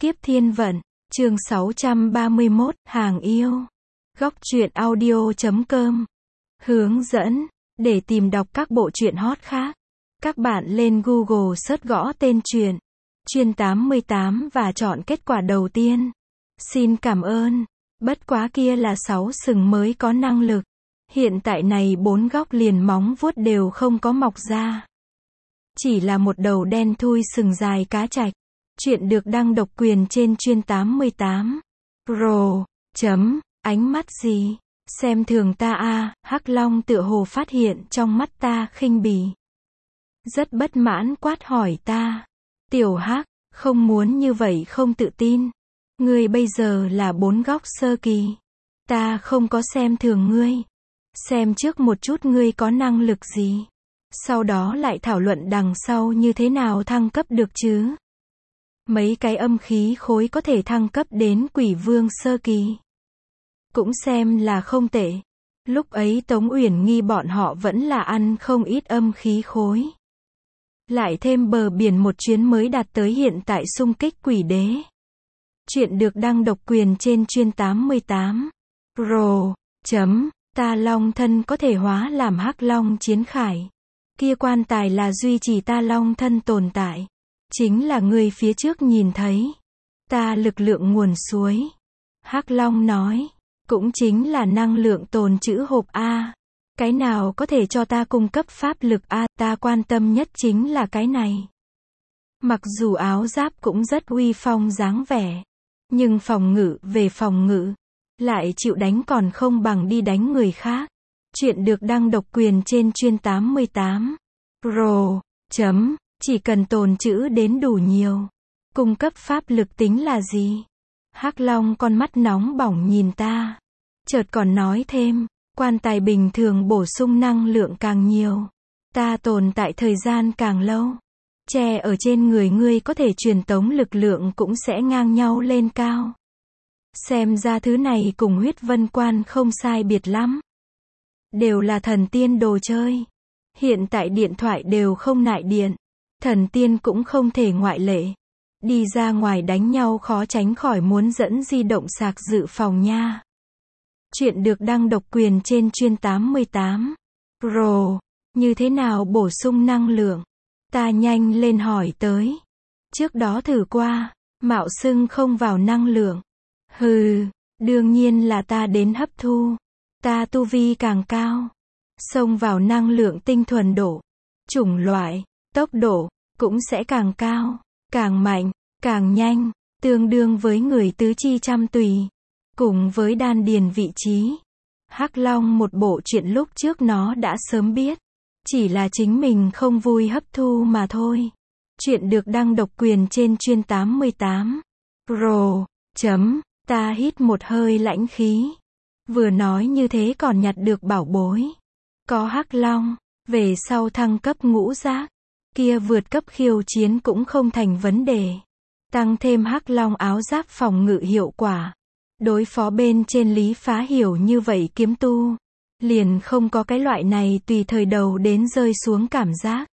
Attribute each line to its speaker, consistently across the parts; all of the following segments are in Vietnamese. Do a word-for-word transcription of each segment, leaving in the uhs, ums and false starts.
Speaker 1: Kiếp Thiên Vận, chương sáu trăm ba mươi mốt, Hàng Yêu. Góc truyện audio chấm com. Hướng dẫn, để tìm đọc các bộ truyện hot khác, các bạn lên Google search gõ tên truyện, Chuyên tám mươi tám và chọn kết quả đầu tiên. Xin cảm ơn. Bất quá kia là sáu sừng mới có năng lực. Hiện tại này bốn góc liền móng vuốt đều không có mọc ra. Chỉ là một đầu đen thui sừng dài cá trạch. Chuyện được đăng độc quyền trên Chuyên tám mươi tám. Rồ, chấm, ánh mắt gì? Xem thường ta a, Hắc Long tựa hồ phát hiện trong mắt ta khinh bỉ. Rất bất mãn quát hỏi ta. Tiểu Hắc, không muốn như vậy không tự tin. Ngươi bây giờ là bốn góc sơ kỳ. Ta không có xem thường ngươi. Xem trước một chút ngươi có năng lực gì. Sau đó lại thảo luận đằng sau như thế nào thăng cấp được chứ. Mấy cái âm khí khối có thể thăng cấp đến quỷ vương sơ kỳ. Cũng xem là không tệ. Lúc ấy Tống Uyển Nghi bọn họ vẫn là ăn không ít âm khí khối. Lại thêm bờ biển một chuyến mới đạt tới hiện tại xung kích quỷ đế. Chuyện được đăng độc quyền trên Chuyên tám mươi tám. Rồ, chấm, ta long thân có thể hóa làm Hắc Long chiến khải. Kia quan tài là duy trì ta long thân tồn tại. Chính là người phía trước nhìn thấy. Ta lực lượng nguồn suối. Hắc Long nói. Cũng chính là năng lượng tồn trữ hộp A. Cái nào có thể cho ta cung cấp pháp lực A, ta quan tâm nhất chính là cái này. Mặc dù áo giáp cũng rất uy phong dáng vẻ. Nhưng phòng ngự về phòng ngự. Lại chịu đánh còn không bằng đi đánh người khác. Chuyện được đăng độc quyền trên Chuyên tám mươi tám. Rồ, chấm, chỉ cần tồn trữ đến đủ nhiều. Cung cấp pháp lực tính là gì? Hắc Long con mắt nóng bỏng nhìn ta. Chợt còn nói thêm, quan tài bình thường bổ sung năng lượng càng nhiều. Ta tồn tại thời gian càng lâu. Che ở trên người ngươi có thể truyền tống lực lượng cũng sẽ ngang nhau lên cao. Xem ra thứ này cùng huyết vân quan không sai biệt lắm. Đều là thần tiên đồ chơi. Hiện tại điện thoại đều không nại điện. Thần tiên cũng không thể ngoại lệ. Đi ra ngoài đánh nhau khó tránh khỏi muốn dẫn di động sạc dự phòng nha. Chuyện được đăng độc quyền trên Chuyên tám mươi tám. Rồ, như thế nào bổ sung năng lượng? Ta nhanh lên hỏi tới. Trước đó thử qua, mạo xưng không vào năng lượng. Hừ, đương nhiên là ta đến hấp thu. Ta tu vi càng cao. Xông vào năng lượng tinh thuần độ. Chủng loại, tốc độ, cũng sẽ càng cao, càng mạnh, càng nhanh, tương đương với người tứ chi trăm tùy. Cùng với đan điền vị trí. Hắc Long một bộ chuyện lúc trước nó đã sớm biết. Chỉ là chính mình không vui hấp thu mà thôi. Chuyện được đăng độc quyền trên Chuyên tám mươi tám. Rồ, chấm, ta hít một hơi lãnh khí. Vừa nói như thế còn nhặt được bảo bối. Có Hắc Long, về sau thăng cấp ngũ giác. Kia vượt cấp khiêu chiến cũng không thành vấn đề. Tăng thêm Hắc Long áo giáp phòng ngự hiệu quả. Đối phó bên trên Lý Phá Hiểu như vậy kiếm tu. Liền không có cái loại này tùy thời đầu đến rơi xuống cảm giác.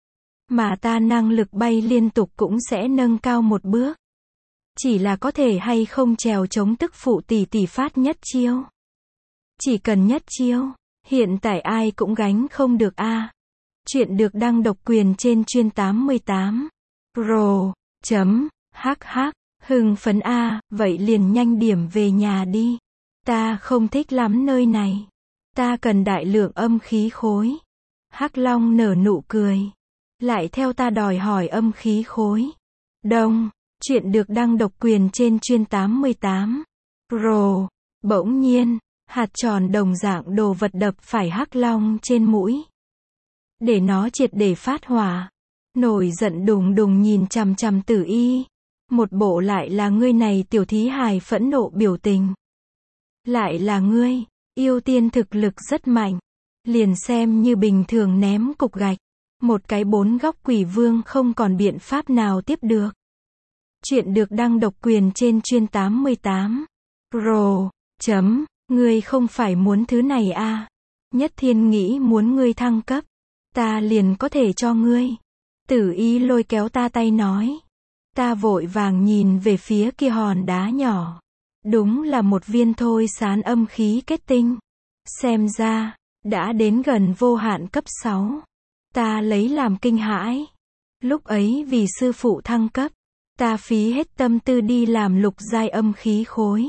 Speaker 1: Mà ta năng lực bay liên tục cũng sẽ nâng cao một bước. Chỉ là có thể hay không trèo chống tức phụ tỷ tỷ phát nhất chiêu. Chỉ cần nhất chiêu, hiện tại ai cũng gánh không được a. À. Chuyện được đăng độc quyền trên Chuyên tám mươi tám. Rồ, chấm, hắc hắc, hưng phấn a, à, vậy liền nhanh điểm về nhà đi. Ta không thích lắm nơi này. Ta cần đại lượng âm khí khối. Hắc Long nở nụ cười. Lại theo ta đòi hỏi âm khí khối. Đông, chuyện được đăng độc quyền trên Chuyên tám mươi tám. Rồ, bỗng nhiên, hạt tròn đồng dạng đồ vật đập phải Hắc Long trên mũi. Để nó triệt để phát hỏa. Nổi giận đùng đùng nhìn chằm chằm Tử Y. Một bộ lại là ngươi này tiểu thí hài phẫn nộ biểu tình. Lại là ngươi, yêu tiên thực lực rất mạnh. Liền xem như bình thường ném cục gạch. Một cái bốn góc quỷ vương không còn biện pháp nào tiếp được. Chuyện được đăng độc quyền trên Chuyên tám mươi tám. Rồ, chấm, ngươi không phải muốn thứ này a. À. Nhất Thiên nghĩ muốn ngươi thăng cấp. Ta liền có thể cho ngươi. Tử Y lôi kéo ta tay nói. Ta vội vàng nhìn về phía kia hòn đá nhỏ. Đúng là một viên thôi sán âm khí kết tinh. Xem ra, đã đến gần vô hạn cấp sáu. Ta lấy làm kinh hãi. Lúc ấy vì sư phụ thăng cấp, ta phí hết tâm tư đi làm lục giai âm khí khối.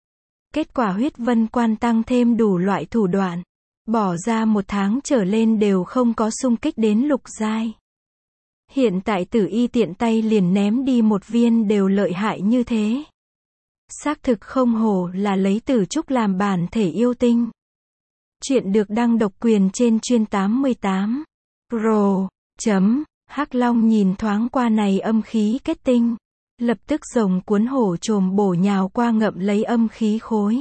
Speaker 1: Kết quả huyết vân quan tăng thêm đủ loại thủ đoạn. Bỏ ra một tháng trở lên đều không có xung kích đến lục giai. Hiện tại Tử Y tiện tay liền ném đi một viên đều lợi hại như thế. Xác thực không hổ là lấy tử trúc làm bản thể yêu tinh. Chuyện được đăng độc quyền trên chuyên tám mươi tám. Pro. Chấm. Hắc Long nhìn thoáng qua này âm khí kết tinh. Lập tức rồng cuốn hổ trồm bổ nhào qua ngậm lấy âm khí khối.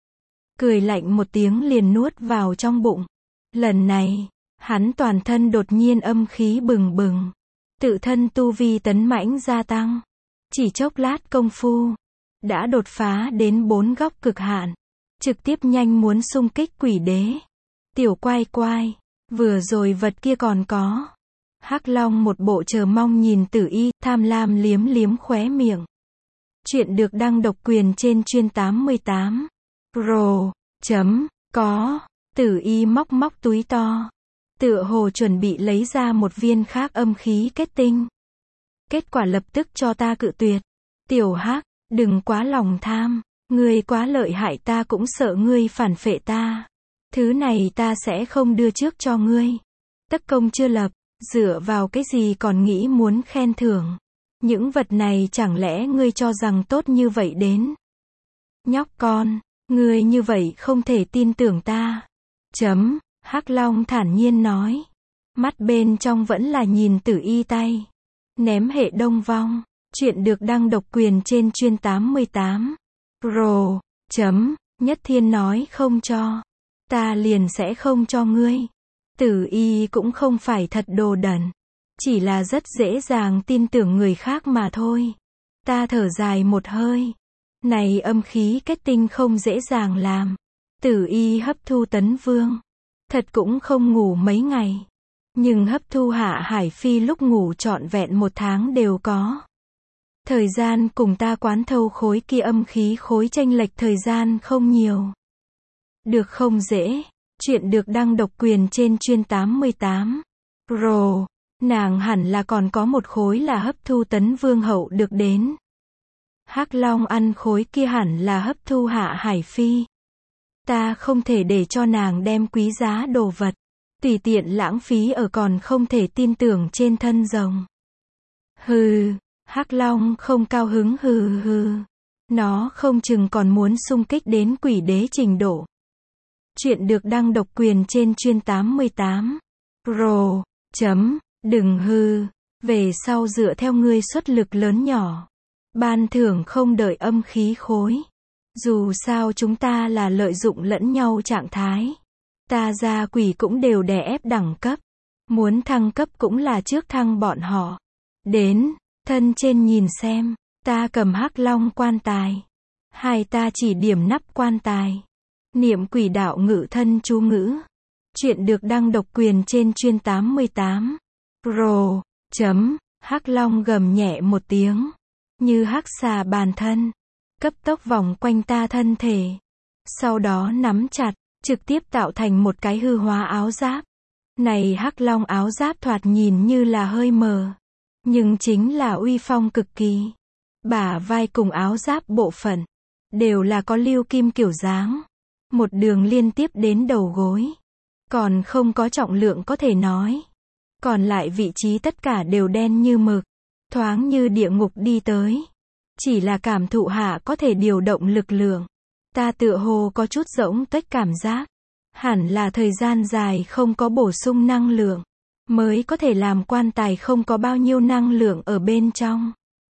Speaker 1: Cười lạnh một tiếng liền nuốt vào trong bụng. Lần này, hắn toàn thân đột nhiên âm khí bừng bừng. Tự thân tu vi tấn mãnh gia tăng. Chỉ chốc lát công phu, đã đột phá đến bốn góc cực hạn. Trực tiếp nhanh muốn xung kích quỷ đế. Tiểu quai quai, vừa rồi vật kia còn có. Hắc Long một bộ chờ mong nhìn Tử Y, tham lam liếm liếm khóe miệng. Chuyện được đăng độc quyền trên chuyên tám mươi tám. Pro. Chấm. Có. Tử Y móc móc túi to. Tựa hồ chuẩn bị lấy ra một viên khác âm khí kết tinh. Kết quả lập tức cho ta cự tuyệt. Tiểu Hắc, đừng quá lòng tham. Ngươi quá lợi hại, ta cũng sợ ngươi phản phệ ta. Thứ này ta sẽ không đưa trước cho ngươi. Tất công chưa lập, dựa vào cái gì còn nghĩ muốn khen thưởng. Những vật này chẳng lẽ ngươi cho rằng tốt như vậy đến. Nhóc con, ngươi như vậy không thể tin tưởng ta. Chấm. Hắc Long thản nhiên nói. Mắt bên trong vẫn là nhìn Tử Y tay. Ném hệ đông vong. Chuyện được đăng độc quyền trên chuyên tám mươi tám. Pro. Chấm. Nhất Thiên nói không cho. Ta liền sẽ không cho ngươi. Tử Y cũng không phải thật đồ đần. Chỉ là rất dễ dàng tin tưởng người khác mà thôi. Ta thở dài một hơi. Này âm khí kết tinh không dễ dàng làm. Tử Y hấp thu tấn vương. Thật cũng không ngủ mấy ngày. Nhưng hấp thu Hạ Hải Phi lúc ngủ trọn vẹn một tháng đều có. Thời gian cùng ta quán thâu khối kia âm khí khối chênh lệch thời gian không nhiều. Được không dễ. Chuyện được đăng độc quyền trên chuyên tám mươi tám. Pro. Nàng hẳn là còn có một khối là hấp thu tấn vương hậu được đến. Hắc Long ăn khối kia hẳn là hấp thu Hạ Hải Phi. Ta không thể để cho nàng đem quý giá đồ vật tùy tiện lãng phí ở còn không thể tin tưởng trên thân rồng. Hừ. Hắc Long không cao hứng hừ hừ. Nó không chừng còn muốn xung kích đến quỷ đế trình độ. Chuyện được đăng độc quyền trên chuyên tám mươi tám. Pro. Chấm. Đừng hư. Về sau dựa theo ngươi xuất lực lớn nhỏ. Ban thưởng không đợi âm khí khối. Dù sao chúng ta là lợi dụng lẫn nhau trạng thái. Ta gia quỷ cũng đều đè ép đẳng cấp. Muốn thăng cấp cũng là trước thăng bọn họ. Đến. Thân trên nhìn xem. Ta cầm Hắc Long quan tài. Hai ta chỉ điểm nắp quan tài. Niệm quỷ đạo ngự thân chú ngữ. Chuyện được đăng độc quyền trên chuyên tám mươi tám. Pro. Chấm. Hắc Long gầm nhẹ một tiếng. Như hắc xà bàn thân. Cấp tốc vòng quanh ta thân thể. Sau đó nắm chặt. Trực tiếp tạo thành một cái hư hóa áo giáp. Này Hắc Long áo giáp thoạt nhìn như là hơi mờ. Nhưng chính là uy phong cực kỳ. Bả vai cùng áo giáp bộ phận. Đều là có lưu kim kiểu dáng. Một đường liên tiếp đến đầu gối. Còn không có trọng lượng có thể nói. Còn lại vị trí tất cả đều đen như mực. Thoáng như địa ngục đi tới. Chỉ là cảm thụ hạ có thể điều động lực lượng. Ta tựa hồ có chút rỗng tuếch cảm giác. Hẳn là thời gian dài không có bổ sung năng lượng. Mới có thể làm quan tài không có bao nhiêu năng lượng ở bên trong.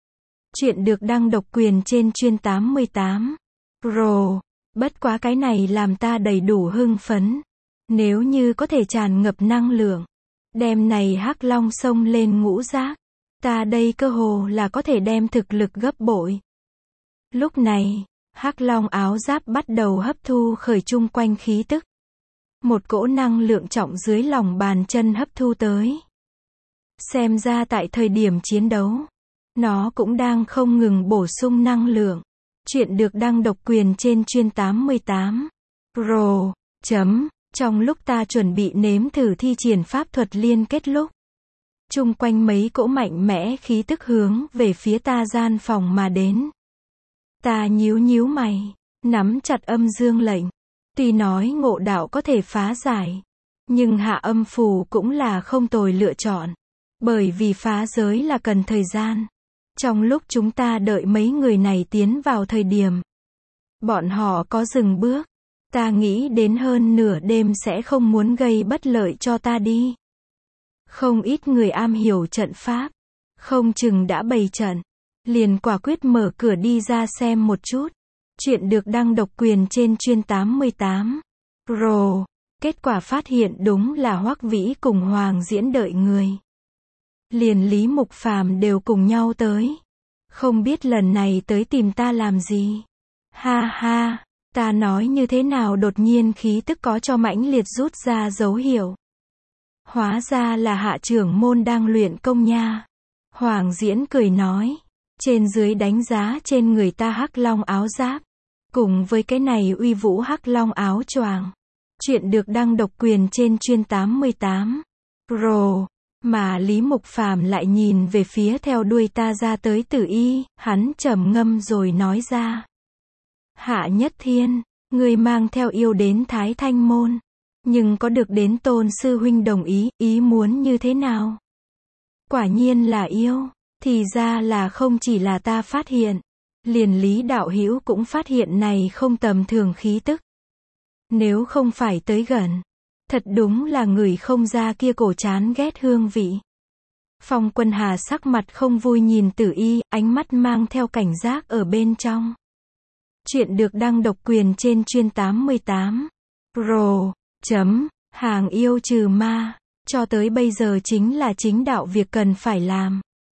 Speaker 1: Chuyện được đăng độc quyền trên chuyên tám mươi tám. Pro. Bất quá cái này làm ta đầy đủ hưng phấn. Nếu như có thể tràn ngập năng lượng. Đem này Hắc Long xông lên ngũ giác. Ta đây cơ hồ là có thể đem thực lực gấp bội. Lúc này, Hắc Long áo giáp bắt đầu hấp thu khởi chung quanh khí tức. Một cỗ năng lượng trọng dưới lòng bàn chân hấp thu tới. Xem ra tại thời điểm chiến đấu, Nó cũng đang không ngừng bổ sung năng lượng. Chuyện được đăng độc quyền trên chuyên tám mươi tám. Pro. Chấm. Trong lúc ta chuẩn bị nếm thử thi triển pháp thuật liên kết lúc, chung quanh mấy cỗ mạnh mẽ khí tức hướng về phía ta gian phòng mà đến. Ta nhíu nhíu mày, nắm chặt âm dương lệnh. Tuy nói ngộ đạo có thể phá giải, nhưng hạ âm phù cũng là không tồi lựa chọn. Bởi vì phá giới là cần thời gian. Trong lúc chúng ta đợi mấy người này tiến vào thời điểm, bọn họ có dừng bước, ta nghĩ đến hơn nửa đêm sẽ không muốn gây bất lợi cho ta đi. Không ít người am hiểu trận pháp, không chừng đã bày trận, liền quả quyết mở cửa đi ra xem một chút. Chuyện được đăng độc quyền trên chuyên tám mươi tám. Pro. Kết quả phát hiện đúng là Hoắc Vĩ cùng Hoàng Diễn đợi người. Liền Lý Mục Phàm đều cùng nhau tới. Không biết lần này tới tìm ta làm gì. Ha ha, ta nói như thế nào đột nhiên khí tức có cho mãnh liệt rút ra dấu hiệu. Hóa ra là hạ trưởng môn đang luyện công nha. Hoàng Diễn cười nói. Trên dưới đánh giá trên người ta hắc long áo giáp. Cùng với cái này uy vũ hắc long áo choàng. Chuyện được đăng độc quyền trên chuyên tám mươi tám. Pro. Mà Lý Mục Phàm lại nhìn về phía theo đuôi ta ra tới Tử Y, hắn trầm ngâm rồi nói ra. Hạ Nhất Thiên, người mang theo yêu đến Thái Thanh Môn. Nhưng có được đến Tôn Sư Huynh đồng ý, ý muốn như thế nào? Quả nhiên là yêu, thì ra là không chỉ là ta phát hiện. Liền Lý đạo hữu cũng phát hiện này không tầm thường khí tức. Nếu không phải tới gần, thật đúng là người không ra kia cổ chán ghét hương vị. Phong Quân Hà sắc mặt không vui nhìn Tử Y, ánh mắt mang theo cảnh giác ở bên trong. Chuyện được đăng độc quyền trên chuyên tám mươi tám. Pro. Chấm. Hàng yêu trừ ma. Cho tới bây giờ chính là chính đạo việc cần phải làm.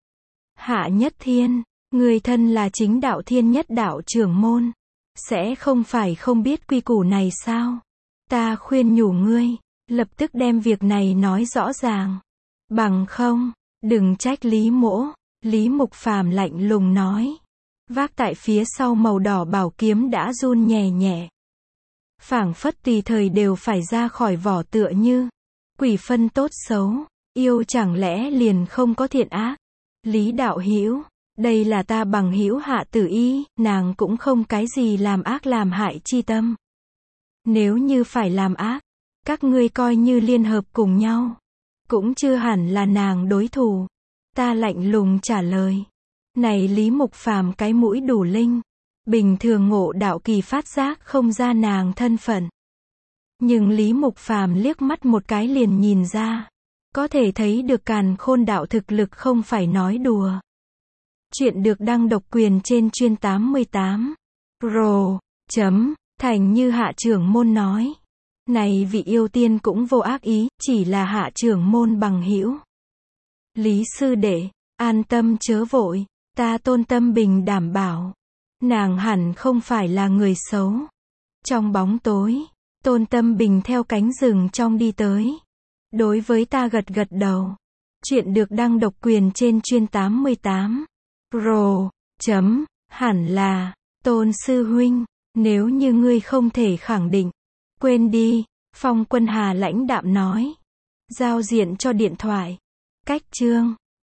Speaker 1: Hạ Nhất Thiên, người thân là chính đạo thiên nhất đạo trưởng môn. Sẽ không phải không biết quy củ này sao? Ta khuyên nhủ ngươi, lập tức đem việc này nói rõ ràng. Bằng không, đừng trách Lý Mỗ. Lý Mục Phàm lạnh lùng nói. Vác tại phía sau màu đỏ bảo kiếm đã run nhẹ nhẹ. Phảng phất tùy thời đều phải ra khỏi vỏ tựa như. Quỷ phân tốt xấu, yêu chẳng lẽ liền không có thiện ác. Lý đạo hữu, đây là ta bằng hữu Hạ Tử Y, nàng cũng không cái gì làm ác làm hại chi tâm. Nếu như phải làm ác, các ngươi coi như liên hợp cùng nhau, cũng chưa hẳn là nàng đối thủ. Ta lạnh lùng trả lời. Này Lý Mục Phàm cái mũi đủ linh, bình thường ngộ đạo kỳ phát giác không ra nàng thân phận. Nhưng Lý Mục Phàm liếc mắt một cái liền nhìn ra, có thể thấy được Càn Khôn đạo thực lực không phải nói đùa. Chuyện được đăng độc quyền trên chuyên tám mươi tám. Pro. Chấm. Thành như hạ trưởng môn nói. Này vị yêu tiên cũng vô ác ý, chỉ là hạ trưởng môn bằng hữu. Lý sư đệ, an tâm chớ vội, ta Tôn Tâm Bình đảm bảo. Nàng hẳn không phải là người xấu. Trong bóng tối, Tôn Tâm Bình theo cánh rừng trong đi tới. Đối với ta gật gật đầu. Chuyện được đăng độc quyền trên chuyên tám mươi tám. Pro. Chấm. Hẳn là, Tôn Sư Huynh, nếu như ngươi không thể khẳng định, quên đi, Phong Quân Hà lãnh đạm nói. Giao diện cho điện thoại. Cách chương.